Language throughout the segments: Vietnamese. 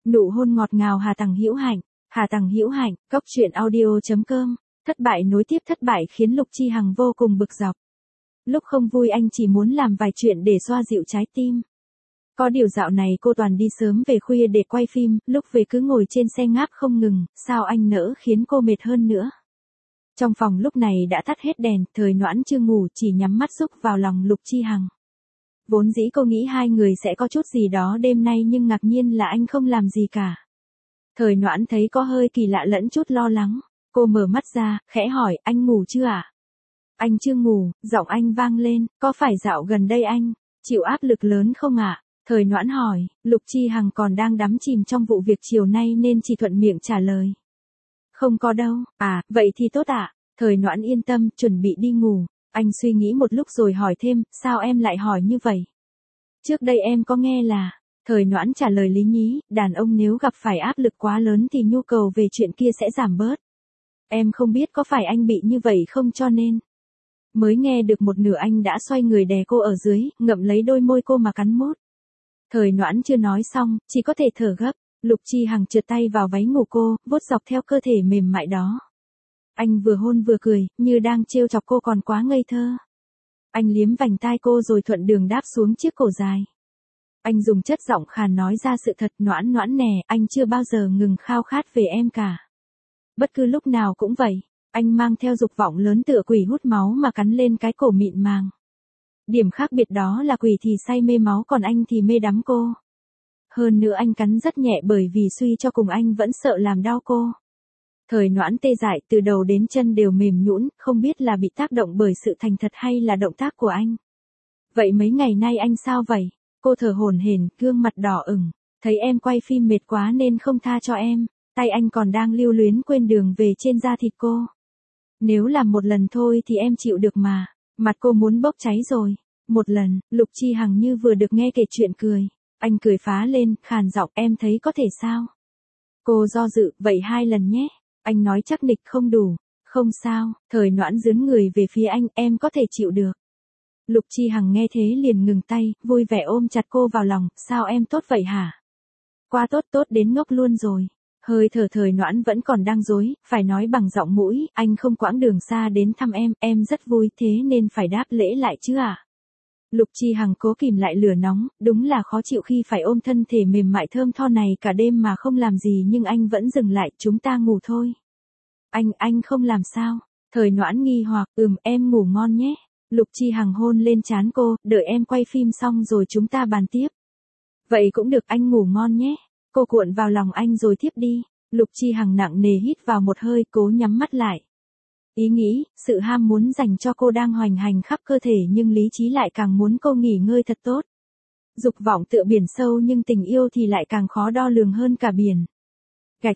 Nụ hôn ngọt ngào Hà Tằng Hữu Hạnh. Hà Tằng Hữu Hạnh, cốc truyện audio.com. Thất bại nối tiếp thất bại khiến Lục Chi Hằng vô cùng bực dọc. Lúc không vui anh chỉ muốn làm vài chuyện để xoa dịu trái tim. Có điều dạo này cô toàn đi sớm về khuya để quay phim, lúc về cứ ngồi trên xe ngáp không ngừng, sao anh nỡ khiến cô mệt hơn nữa. Trong phòng lúc này đã tắt hết đèn, Thời Noãn chưa ngủ chỉ nhắm mắt rúc vào lòng Lục Chi Hằng. Vốn dĩ cô nghĩ hai người sẽ có chút gì đó đêm nay nhưng ngạc nhiên là anh không làm gì cả. Thời Noãn thấy có hơi kỳ lạ lẫn chút lo lắng. Cô mở mắt ra, khẽ hỏi, anh ngủ chưa ạ? Anh chưa ngủ, giọng anh vang lên, có phải dạo gần đây anh chịu áp lực lớn không ạ? Thời Noãn hỏi, Lục Chi Hằng còn đang đắm chìm trong vụ việc chiều nay nên chỉ thuận miệng trả lời. Không có đâu, vậy thì tốt ạ. Thời Noãn yên tâm, chuẩn bị đi ngủ. Anh suy nghĩ một lúc rồi hỏi thêm, sao em lại hỏi như vậy? Trước đây em có nghe là, Thời Noãn trả lời lý nhí, đàn ông nếu gặp phải áp lực quá lớn thì nhu cầu về chuyện kia sẽ giảm bớt. Em không biết có phải anh bị như vậy không cho nên. Mới nghe được một nửa anh đã xoay người đè cô ở dưới, ngậm lấy đôi môi cô mà cắn mút. Thời Noãn chưa nói xong, chỉ có thể thở gấp. Lục Chi Hằng trượt tay vào váy ngủ cô, vuốt dọc theo cơ thể mềm mại đó. Anh vừa hôn vừa cười, như đang trêu chọc cô còn quá ngây thơ. Anh liếm vành tai cô rồi thuận đường đáp xuống chiếc cổ dài. Anh dùng chất giọng khàn nói ra sự thật, Noãn Noãn nè, anh chưa bao giờ ngừng khao khát về em cả. Bất cứ lúc nào cũng vậy, anh mang theo dục vọng lớn tựa quỷ hút máu mà cắn lên cái cổ mịn màng. Điểm khác biệt đó là quỷ thì say mê máu còn anh thì mê đắm cô. Hơn nữa anh cắn rất nhẹ bởi vì suy cho cùng anh vẫn sợ làm đau cô. Thời Noãn tê dại từ đầu đến chân đều mềm nhũn, không biết là bị tác động bởi sự thành thật hay là động tác của anh. Vậy mấy ngày nay anh sao vậy? Cô thở hổn hển, gương mặt đỏ ửng. Thấy em quay phim mệt quá nên không tha cho em. Tay anh còn đang lưu luyến quên đường về trên da thịt cô. Nếu làm một lần thôi thì em chịu được mà. Mặt cô muốn bốc cháy rồi. Một lần, Lục Chi Hằng như vừa được nghe kể chuyện cười. Anh cười phá lên, khàn giọng, em thấy có thể sao? Cô do dự, vậy 2 lần nhé. Anh nói chắc nịch không đủ. Không sao, Thời Noãn dướn người về phía anh, em có thể chịu được. Lục Chi Hằng nghe thế liền ngừng tay, vui vẻ ôm chặt cô vào lòng, sao em tốt vậy hả? Quá tốt đến ngốc luôn rồi. Hơi thở Thời Noãn vẫn còn đang dối, phải nói bằng giọng mũi, anh không quãng đường xa đến thăm em rất vui thế nên phải đáp lễ lại chứ à? Lục Chi Hằng cố kìm lại lửa nóng, đúng là khó chịu khi phải ôm thân thể mềm mại thơm tho này cả đêm mà không làm gì nhưng anh vẫn dừng lại, chúng ta ngủ thôi. Anh không làm sao? Thời Noãn nghi hoặc, em ngủ ngon nhé. Lục Chi Hằng hôn lên trán cô, đợi em quay phim xong rồi chúng ta bàn tiếp. Vậy cũng được, anh ngủ ngon nhé. Cô cuộn vào lòng anh rồi thiếp đi. Lục Chi Hằng nặng nề hít vào một hơi, cố nhắm mắt lại. Ý nghĩ, sự ham muốn dành cho cô đang hoành hành khắp cơ thể nhưng lý trí lại càng muốn cô nghỉ ngơi thật tốt. Dục vọng tựa biển sâu nhưng tình yêu thì lại càng khó đo lường hơn cả biển. Gạch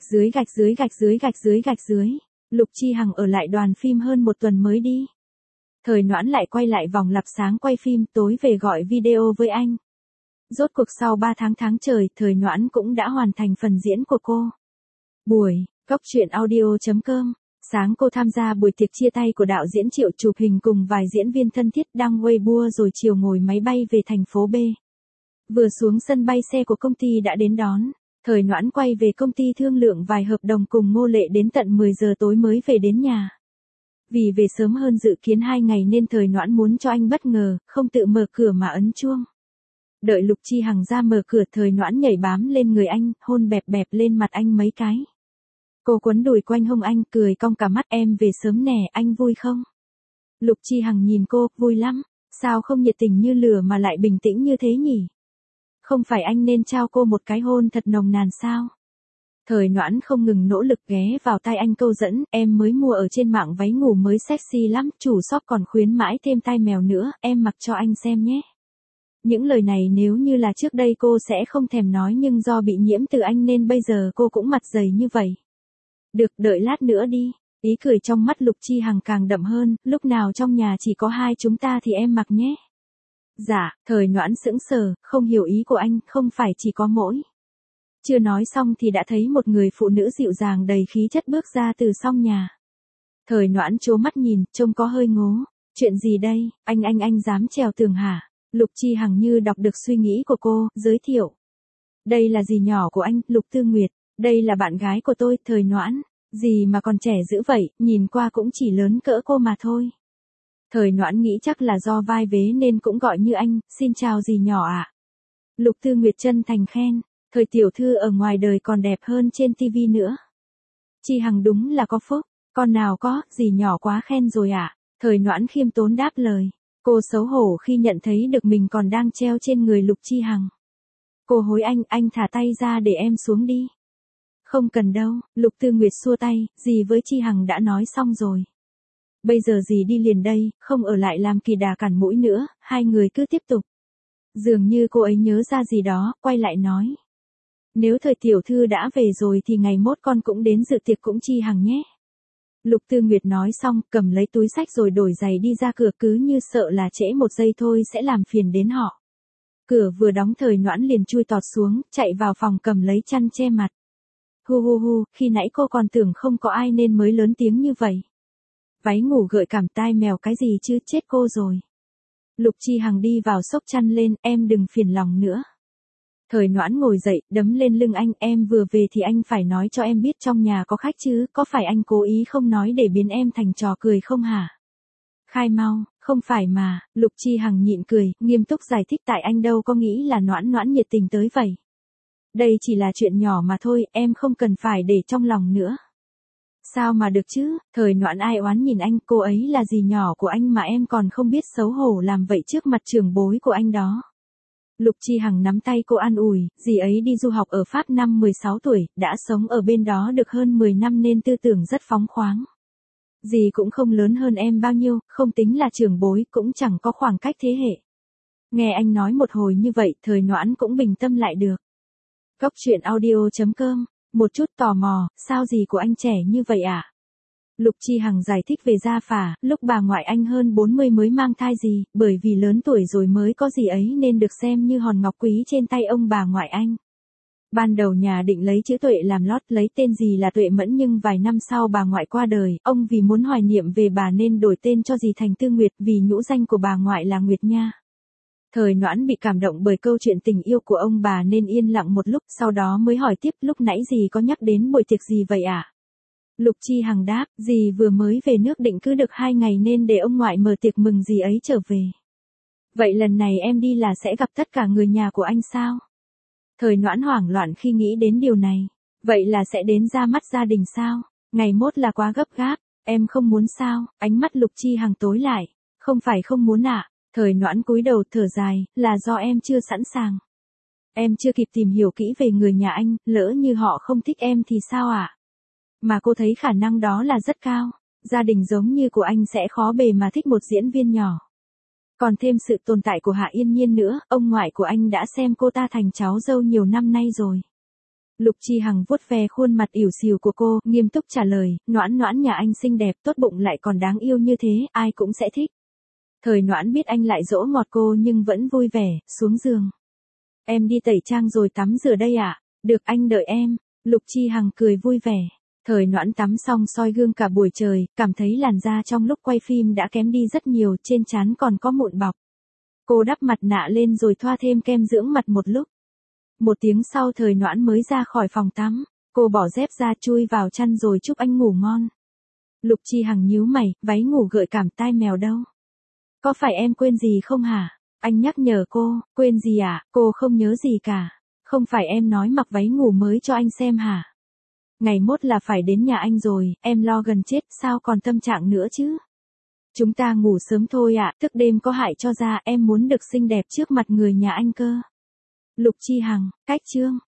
dưới. Lục Chi Hằng ở lại đoàn phim hơn 1 tuần mới đi. Thời Noãn lại quay lại vòng lặp sáng quay phim, tối về gọi video với anh. Rốt cuộc sau 3 tháng trời, Thời Noãn cũng đã hoàn thành phần diễn của cô. Buổi, cốc truyện audio.com. Sáng cô tham gia buổi tiệc chia tay của đạo diễn Triệu, chụp hình cùng vài diễn viên thân thiết đăng Weibo rồi chiều ngồi máy bay về thành phố B. Vừa xuống sân bay xe của công ty đã đến đón. Thời Noãn quay về công ty thương lượng vài hợp đồng cùng Ngô Lệ đến tận 10 giờ tối mới về đến nhà. Vì về sớm hơn dự kiến 2 ngày nên Thời Noãn muốn cho anh bất ngờ, không tự mở cửa mà ấn chuông. Đợi Lục Chi Hằng ra mở cửa, Thời Noãn nhảy bám lên người anh, hôn bẹp bẹp lên mặt anh mấy cái. Cô quấn đùi quanh hông anh, cười cong cả mắt, em về sớm nè, anh vui không? Lục Chi Hằng nhìn cô, vui lắm, sao không nhiệt tình như lửa mà lại bình tĩnh như thế nhỉ? Không phải anh nên trao cô một cái hôn thật nồng nàn sao? Thời Noãn không ngừng nỗ lực ghé vào tai anh câu dẫn, em mới mua ở trên mạng váy ngủ mới sexy lắm, chủ shop còn khuyến mãi thêm tai mèo nữa, em mặc cho anh xem nhé. Những lời này nếu như là trước đây cô sẽ không thèm nói nhưng do bị nhiễm từ anh nên bây giờ cô cũng mặt dày như vậy. Được, đợi lát nữa đi. Ý cười trong mắt Lục Chi Hằng càng đậm hơn, lúc nào trong nhà chỉ có hai chúng ta thì em mặc nhé. Dạ, Thời Noãn sững sờ, không hiểu ý của anh, không phải chỉ có mỗi. Chưa nói xong thì đã thấy một người phụ nữ dịu dàng đầy khí chất bước ra từ trong nhà. Thời Noãn trố mắt nhìn, trông có hơi ngố. Chuyện gì đây, anh dám trèo tường hả? Lục Chi Hằng như đọc được suy nghĩ của cô, giới thiệu. Đây là dì nhỏ của anh, Lục Tư Nguyệt. Đây là bạn gái của tôi, Thời Noãn. Dì mà còn trẻ dữ vậy, nhìn qua cũng chỉ lớn cỡ cô mà thôi. Thời Noãn nghĩ chắc là do vai vế nên cũng gọi như anh, xin chào dì nhỏ ạ. Lục Tư Nguyệt chân thành khen, Thời tiểu thư ở ngoài đời còn đẹp hơn trên tivi nữa. Chi Hằng đúng là có phúc, con nào có, dì nhỏ quá khen rồi ạ. Thời Noãn khiêm tốn đáp lời. Cô xấu hổ khi nhận thấy được mình còn đang treo trên người Lục Chi Hằng. Cô hối anh thả tay ra để em xuống đi. Không cần đâu, Lục Tư Nguyệt xua tay, dì với Chi Hằng đã nói xong rồi. Bây giờ dì đi liền đây, không ở lại làm kỳ đà cản mũi nữa, hai người cứ tiếp tục. Dường như cô ấy nhớ ra gì đó, quay lại nói. Nếu Thời tiểu thư đã về rồi thì ngày mốt con cũng đến dự tiệc cũng Chi Hằng nhé. Lục Tư Nguyệt nói xong, cầm lấy túi xách rồi đổi giày đi ra cửa cứ như sợ là trễ một giây thôi sẽ làm phiền đến họ. Cửa vừa đóng Thời Noãn liền chui tọt xuống, chạy vào phòng cầm lấy chăn che mặt. Hu, khi nãy cô còn tưởng không có ai nên mới lớn tiếng như vậy. Váy ngủ gợi cảm tai mèo cái gì chứ, chết cô rồi. Lục Chi Hằng đi vào xốc chăn lên, em đừng phiền lòng nữa. Thời Noãn ngồi dậy, đấm lên lưng anh, em vừa về thì anh phải nói cho em biết trong nhà có khách chứ, có phải anh cố ý không nói để biến em thành trò cười không hả? Khai mau, không phải mà, Lục Chi Hằng nhịn cười, nghiêm túc giải thích tại anh đâu có nghĩ là Noãn nhiệt tình tới vậy. Đây chỉ là chuyện nhỏ mà thôi, em không cần phải để trong lòng nữa. Sao mà được chứ, Thời Noãn ai oán nhìn anh, cô ấy là dì nhỏ của anh mà em còn không biết xấu hổ làm vậy trước mặt trưởng bối của anh đó. Lục Chi Hằng nắm tay cô an ủi, dì ấy đi du học ở Pháp năm 16 tuổi, đã sống ở bên đó được hơn 10 năm nên tư tưởng rất phóng khoáng. Dì cũng không lớn hơn em bao nhiêu, không tính là trưởng bối, cũng chẳng có khoảng cách thế hệ. Nghe anh nói một hồi như vậy, Thời Noãn cũng bình tâm lại được. Góc truyện audio.com, một chút tò mò, sao dì của anh trẻ như vậy ạ? Lục Chi Hằng giải thích về gia phả, lúc bà ngoại anh hơn 40 mới mang thai dì, bởi vì lớn tuổi rồi mới có dì ấy nên được xem như hòn ngọc quý trên tay ông bà ngoại anh. Ban đầu nhà định lấy chữ Tuệ làm lót, lấy tên dì là Tuệ Mẫn, nhưng vài năm sau bà ngoại qua đời, ông vì muốn hoài niệm về bà nên đổi tên cho dì thành Tư Nguyệt, vì nhũ danh của bà ngoại là Nguyệt Nha. Thời Noãn bị cảm động bởi câu chuyện tình yêu của ông bà nên yên lặng một lúc, sau đó mới hỏi tiếp, lúc nãy dì có nhắc đến buổi tiệc gì vậy ạ? Lục Chi Hằng đáp, dì vừa mới về nước định cư được 2 ngày nên để ông ngoại mở tiệc mừng dì ấy trở về. Vậy lần này em đi là sẽ gặp tất cả người nhà của anh sao? Thời Noãn hoảng loạn khi nghĩ đến điều này. Vậy là sẽ đến ra mắt gia đình sao? Ngày mốt là quá gấp gáp, em không muốn sao? Ánh mắt Lục Chi Hằng tối lại. Không phải không muốn ạ. Thời Noãn cúi đầu thở dài, là do em chưa sẵn sàng. Em chưa kịp tìm hiểu kỹ về người nhà anh, lỡ như họ không thích em thì sao ạ? Mà cô thấy khả năng đó là rất cao. Gia đình giống như của anh sẽ khó bề mà thích một diễn viên nhỏ. Còn thêm sự tồn tại của Hạ Yên Nhiên nữa, ông ngoại của anh đã xem cô ta thành cháu dâu nhiều năm nay rồi. Lục Chi Hằng vuốt ve khuôn mặt ỉu xìu của cô, nghiêm túc trả lời, Noãn nhà anh xinh đẹp, tốt bụng lại còn đáng yêu như thế, ai cũng sẽ thích. Thời Noãn biết anh lại dỗ ngọt cô nhưng vẫn vui vẻ, xuống giường. Em đi tẩy trang rồi tắm rửa đây ạ. Được, anh đợi em. Lục Chi Hằng cười vui vẻ. Thời Noãn tắm xong soi gương cả buổi trời, cảm thấy làn da trong lúc quay phim đã kém đi rất nhiều, trên trán còn có mụn bọc. Cô đắp mặt nạ lên rồi thoa thêm kem dưỡng mặt một lúc. Một tiếng sau Thời Noãn mới ra khỏi phòng tắm. Cô bỏ dép ra chui vào chăn rồi chúc anh ngủ ngon. Lục Chi Hằng nhíu mày, váy ngủ gợi cảm tai mèo đâu? Có phải em quên gì không hả? Anh nhắc nhở cô, quên gì à? Cô không nhớ gì cả. Không phải em nói mặc váy ngủ mới cho anh xem hả? Ngày mốt là phải đến nhà anh rồi, em lo gần chết, sao còn tâm trạng nữa chứ? Chúng ta ngủ sớm thôi ạ, thức đêm có hại cho da, em muốn được xinh đẹp trước mặt người nhà anh cơ. Lục Chi Hằng, cách chương.